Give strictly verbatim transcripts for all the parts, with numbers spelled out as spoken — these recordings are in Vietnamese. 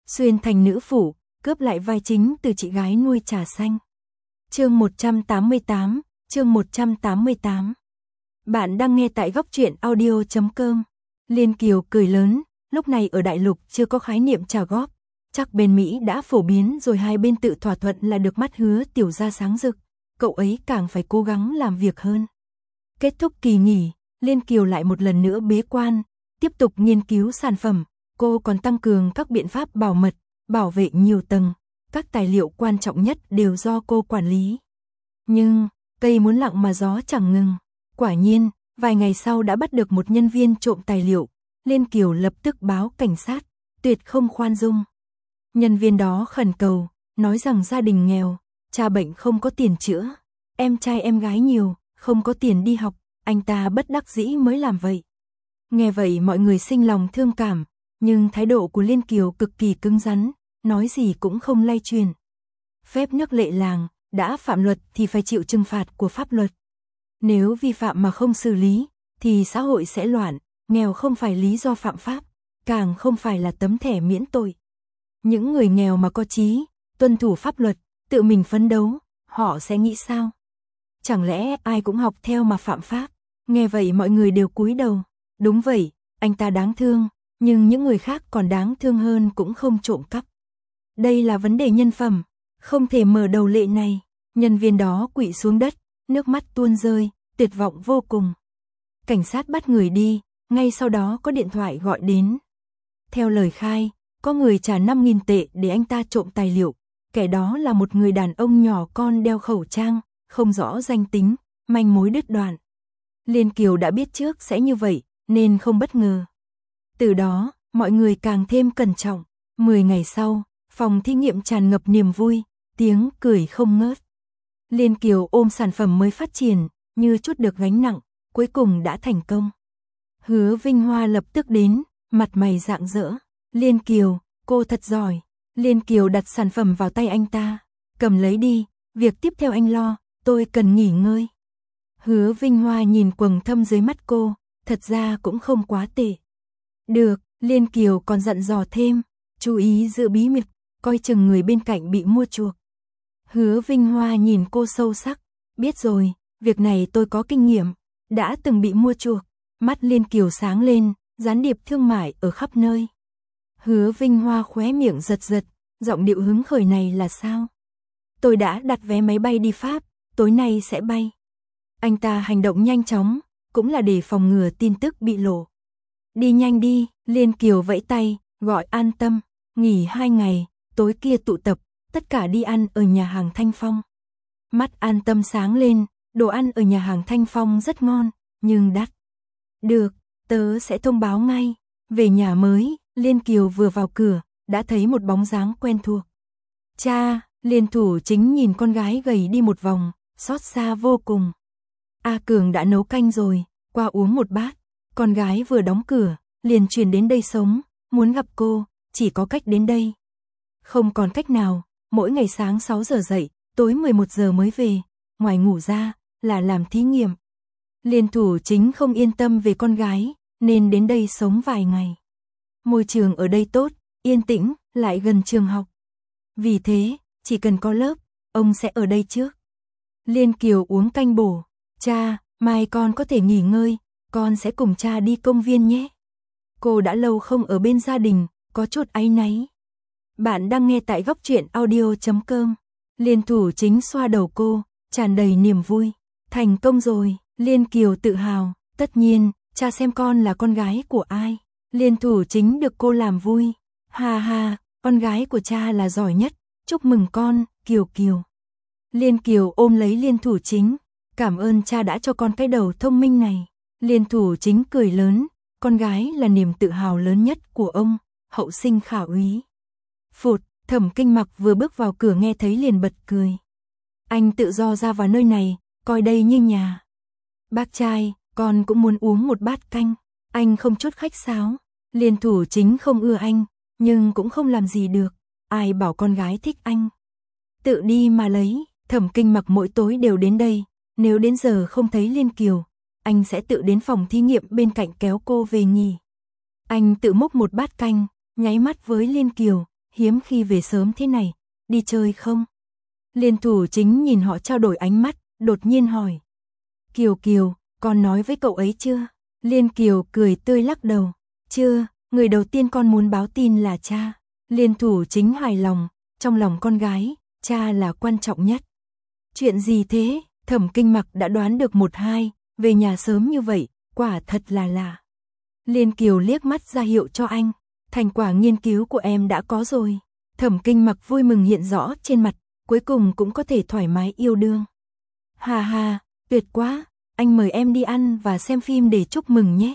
xuyên thành nữ phủ, cướp lại vai chính từ chị gái nuôi trà xanh. Chương một trăm tám mươi tám, chương một trăm tám mươi tám. Bạn đang nghe tại góc truyện audio chấm com. Liên Kiều cười lớn, lúc này ở đại lục chưa có khái niệm trả góp, chắc bên Mỹ đã phổ biến rồi, hai bên tự thỏa thuận là được, mắt hứa tiểu gia sáng rực, cậu ấy càng phải cố gắng làm việc hơn. Kết thúc kỳ nghỉ, Liên Kiều lại một lần nữa bế quan, tiếp tục nghiên cứu sản phẩm, cô còn tăng cường các biện pháp bảo mật, bảo vệ nhiều tầng, các tài liệu quan trọng nhất đều do cô quản lý. Nhưng, cây muốn lặng mà gió chẳng ngừng. Quả nhiên, vài ngày sau đã bắt được một nhân viên trộm tài liệu, Liên Kiều lập tức báo cảnh sát, tuyệt không khoan dung. Nhân viên đó khẩn cầu, nói rằng gia đình nghèo, cha bệnh không có tiền chữa, em trai em gái nhiều, không có tiền đi học, anh ta bất đắc dĩ mới làm vậy. Nghe vậy mọi người sinh lòng thương cảm, nhưng thái độ của Liên Kiều cực kỳ cứng rắn, nói gì cũng không lay truyền. Phép nước lệ làng, đã phạm luật thì phải chịu trừng phạt của pháp luật. Nếu vi phạm mà không xử lý, thì xã hội sẽ loạn, nghèo không phải lý do phạm pháp, càng không phải là tấm thẻ miễn tội. Những người nghèo mà có chí, tuân thủ pháp luật, tự mình phấn đấu, họ sẽ nghĩ sao? Chẳng lẽ ai cũng học theo mà phạm pháp? Nghe vậy mọi người đều cúi đầu. Đúng vậy, anh ta đáng thương, nhưng những người khác còn đáng thương hơn cũng không trộm cắp. Đây là vấn đề nhân phẩm, không thể mở đầu lệ này. Nhân viên đó quỵ xuống đất, nước mắt tuôn rơi, tuyệt vọng vô cùng. Cảnh sát bắt người đi, ngay sau đó có điện thoại gọi đến. Theo lời khai, có người trả năm nghìn tệ để anh ta trộm tài liệu. Kẻ đó là một người đàn ông nhỏ con đeo khẩu trang, không rõ danh tính, manh mối đứt đoạn. Liên Kiều đã biết trước sẽ như vậy, nên không bất ngờ. Từ đó, mọi người càng thêm cẩn trọng. Mười ngày sau, phòng thí nghiệm tràn ngập niềm vui, tiếng cười không ngớt. Liên Kiều ôm sản phẩm mới phát triển, như chút được gánh nặng, cuối cùng đã thành công. Hứa Vinh Hoa lập tức đến, mặt mày rạng rỡ. Liên Kiều, cô thật giỏi. Liên Kiều đặt sản phẩm vào tay anh ta. Cầm lấy đi, việc tiếp theo anh lo, tôi cần nghỉ ngơi. Hứa Vinh Hoa nhìn quầng thâm dưới mắt cô, thật ra cũng không quá tệ. Được, Liên Kiều còn dặn dò thêm, chú ý giữ bí mật, coi chừng người bên cạnh bị mua chuộc. Hứa Vinh Hoa nhìn cô sâu sắc, biết rồi, việc này tôi có kinh nghiệm, đã từng bị mua chuộc. Mắt Liên Kiều sáng lên, gián điệp thương mại ở khắp nơi. Hứa Vinh Hoa khóe miệng giật giật, giọng điệu hứng khởi này là sao? Tôi đã đặt vé máy bay đi Pháp, tối nay sẽ bay. Anh ta hành động nhanh chóng, cũng là để phòng ngừa tin tức bị lộ. Đi nhanh đi, Liên Kiều vẫy tay, gọi An Tâm, nghỉ hai ngày, tối kia tụ tập, tất cả đi ăn ở nhà hàng Thanh Phong. Mắt An Tâm sáng lên, đồ ăn ở nhà hàng Thanh Phong rất ngon, nhưng đắt. Được, tớ sẽ thông báo ngay. Về nhà mới, Liên Kiều vừa vào cửa, đã thấy một bóng dáng quen thuộc. Cha, Liên Thủ Chính nhìn con gái gầy đi một vòng, xót xa vô cùng. A Cường đã nấu canh rồi, qua uống một bát. Con gái vừa đóng cửa, liền chuyển đến đây sống, muốn gặp cô, chỉ có cách đến đây. Không còn cách nào, mỗi ngày sáng sáu giờ dậy, tối mười một giờ mới về, ngoài ngủ ra, là làm thí nghiệm. Liên Thủ Chính không yên tâm về con gái, nên đến đây sống vài ngày. Môi trường ở đây tốt, yên tĩnh, lại gần trường học. Vì thế, chỉ cần có lớp, ông sẽ ở đây trước. Liên Kiều uống canh bổ. Cha, mai con có thể nghỉ ngơi, con sẽ cùng cha đi công viên nhé. Cô đã lâu không ở bên gia đình, có chút áy náy. Bạn đang nghe tại góc truyện audio chấm com. Liên Thủ Chính xoa đầu cô, tràn đầy niềm vui. Thành công rồi, Liên Kiều tự hào. Tất nhiên, cha xem con là con gái của ai. Liên Thủ Chính được cô làm vui. Ha ha, con gái của cha là giỏi nhất, chúc mừng con, Kiều Kiều. Liên Kiều ôm lấy Liên Thủ Chính. Cảm ơn cha đã cho con cái đầu thông minh này. Liên Thủ Chính cười lớn, con gái là niềm tự hào lớn nhất của ông, hậu sinh khả úy. Phụt, Thẩm Kinh Mặc vừa bước vào cửa nghe thấy liền bật cười. Anh tự do ra vào nơi này, coi đây như nhà. Bác trai, con cũng muốn uống một bát canh. Anh không chút khách sáo. Liên Thủ Chính không ưa anh, nhưng cũng không làm gì được. Ai bảo con gái thích anh. Tự đi mà lấy. Thẩm Kinh Mặc mỗi tối đều đến đây. Nếu đến giờ không thấy Liên Kiều, anh sẽ tự đến phòng thí nghiệm bên cạnh kéo cô về nghỉ. Anh tự múc một bát canh, nháy mắt với Liên Kiều, hiếm khi về sớm thế này, đi chơi không? Liên Thủ Chính nhìn họ trao đổi ánh mắt, đột nhiên hỏi. Kiều Kiều, con nói với cậu ấy chưa? Liên Kiều cười tươi lắc đầu. Chưa, người đầu tiên con muốn báo tin là cha. Liên Thủ Chính hài lòng, trong lòng con gái, cha là quan trọng nhất. Chuyện gì thế? Thẩm Kinh Mặc đã đoán được một hai, về nhà sớm như vậy, quả thật là lạ. Liên Kiều liếc mắt ra hiệu cho anh, thành quả nghiên cứu của em đã có rồi. Thẩm Kinh Mặc vui mừng hiện rõ trên mặt, cuối cùng cũng có thể thoải mái yêu đương. Hà hà, tuyệt quá, anh mời em đi ăn và xem phim để chúc mừng nhé.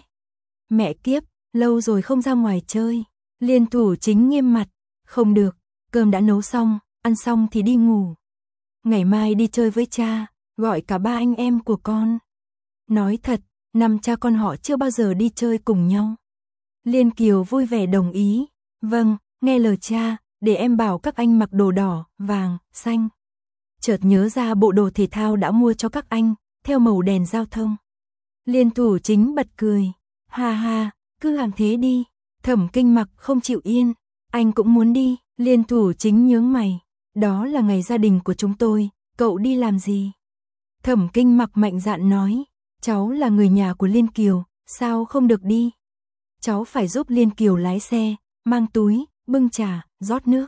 Mẹ kiếp, lâu rồi không ra ngoài chơi. Liên Thủ Chính nghiêm mặt, không được, cơm đã nấu xong, ăn xong thì đi ngủ. Ngày mai đi chơi với cha, gọi cả ba anh em của con. Nói thật, năm cha con họ chưa bao giờ đi chơi cùng nhau. Liên Kiều vui vẻ đồng ý, vâng, nghe lời cha, để em bảo các anh mặc đồ đỏ, vàng, xanh. Chợt nhớ ra bộ đồ thể thao đã mua cho các anh, theo màu đèn giao thông. Liên Thủ Chính bật cười, ha ha, cứ làm thế đi. Thẩm Kinh Mặc không chịu yên, anh cũng muốn đi. Liên Thủ Chính nhướng mày, đó là ngày gia đình của chúng tôi, cậu đi làm gì? Thẩm Kinh Mặc mạnh dạn nói, cháu là người nhà của Liên Kiều, sao không được đi? Cháu phải giúp Liên Kiều lái xe, mang túi, bưng trà, rót nước.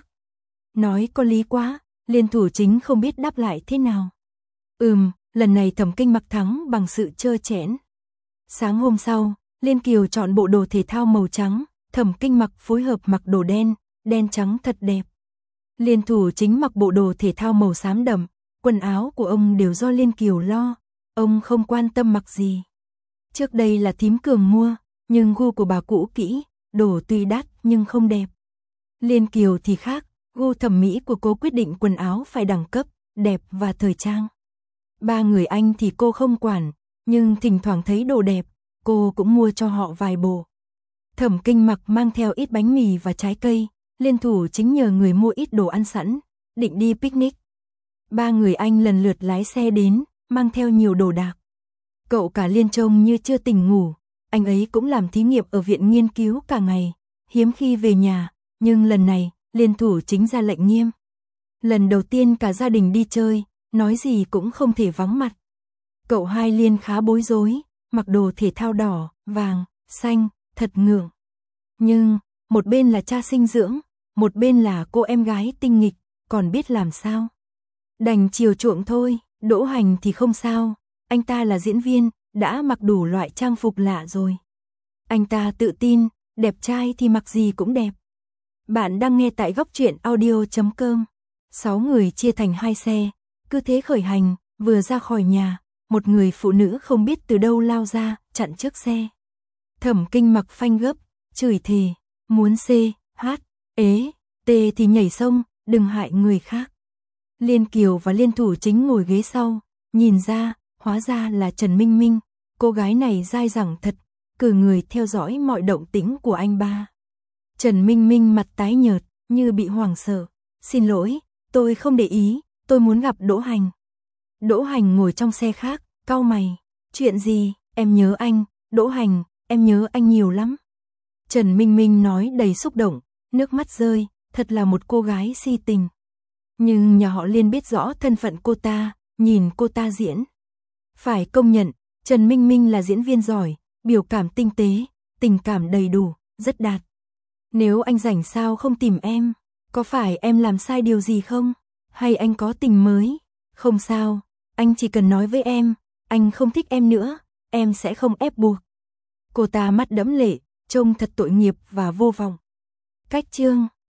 Nói có lý quá, Liên Thủ Chính không biết đáp lại thế nào. Ừm, lần này Thẩm Kinh Mặc thắng bằng sự trơ trẽn. Sáng hôm sau, Liên Kiều chọn bộ đồ thể thao màu trắng, Thẩm Kinh Mặc phối hợp mặc đồ đen, đen trắng thật đẹp. Liên Thủ Chính mặc bộ đồ thể thao màu xám đậm, quần áo của ông đều do Liên Kiều lo, ông không quan tâm mặc gì. Trước đây là thím Cường mua, nhưng gu của bà cũ kỹ, đồ tuy đắt nhưng không đẹp. Liên Kiều thì khác, gu thẩm mỹ của cô quyết định quần áo phải đẳng cấp, đẹp và thời trang. Ba người anh thì cô không quản, nhưng thỉnh thoảng thấy đồ đẹp, cô cũng mua cho họ vài bộ. Thẩm Kinh Mặc mang theo ít bánh mì và trái cây, Liên Thủ Chính nhờ người mua ít đồ ăn sẵn, định đi picnic. Ba người anh lần lượt lái xe đến, mang theo nhiều đồ đạc. Cậu cả Liên trông như chưa tỉnh ngủ, anh ấy cũng làm thí nghiệm ở viện nghiên cứu cả ngày, hiếm khi về nhà, nhưng lần này, Liên Thủ Chính ra lệnh nghiêm. Lần đầu tiên cả gia đình đi chơi, nói gì cũng không thể vắng mặt. Cậu hai Liên khá bối rối, mặc đồ thể thao đỏ, vàng, xanh, thật ngượng. Nhưng, một bên là cha sinh dưỡng, một bên là cô em gái tinh nghịch, còn biết làm sao. Đành chiều chuộng thôi, Đỗ Hành thì không sao, anh ta là diễn viên, đã mặc đủ loại trang phục lạ rồi. Anh ta tự tin, đẹp trai thì mặc gì cũng đẹp. Bạn đang nghe tại góc truyện audio chấm com. Sáu người chia thành hai xe, cứ thế khởi hành, vừa ra khỏi nhà, một người phụ nữ không biết từ đâu lao ra, chặn trước xe. Thẩm Kinh Mặc phanh gấp, chửi thề, muốn C, H, ế, T thì nhảy sông, đừng hại người khác. Liên Kiều và Liên Thủ Chính ngồi ghế sau, nhìn ra, hóa ra là Trần Minh Minh, cô gái này dai dẳng thật, cử người theo dõi mọi động tĩnh của anh ba. Trần Minh Minh mặt tái nhợt, như bị hoảng sợ, xin lỗi, tôi không để ý, tôi muốn gặp Đỗ Hành. Đỗ Hành ngồi trong xe khác, cau mày, chuyện gì, em nhớ anh, Đỗ Hành, em nhớ anh nhiều lắm. Trần Minh Minh nói đầy xúc động, nước mắt rơi, thật là một cô gái si tình. Nhưng nhà họ Liên biết rõ thân phận cô ta, nhìn cô ta diễn. Phải công nhận, Trần Minh Minh là diễn viên giỏi, biểu cảm tinh tế, tình cảm đầy đủ, rất đạt. Nếu anh rảnh sao không tìm em? Có phải em làm sai điều gì không? Hay anh có tình mới? Không sao, anh chỉ cần nói với em, anh không thích em nữa, em sẽ không ép buộc. Cô ta mắt đẫm lệ, trông thật tội nghiệp và vô vọng. Cách chương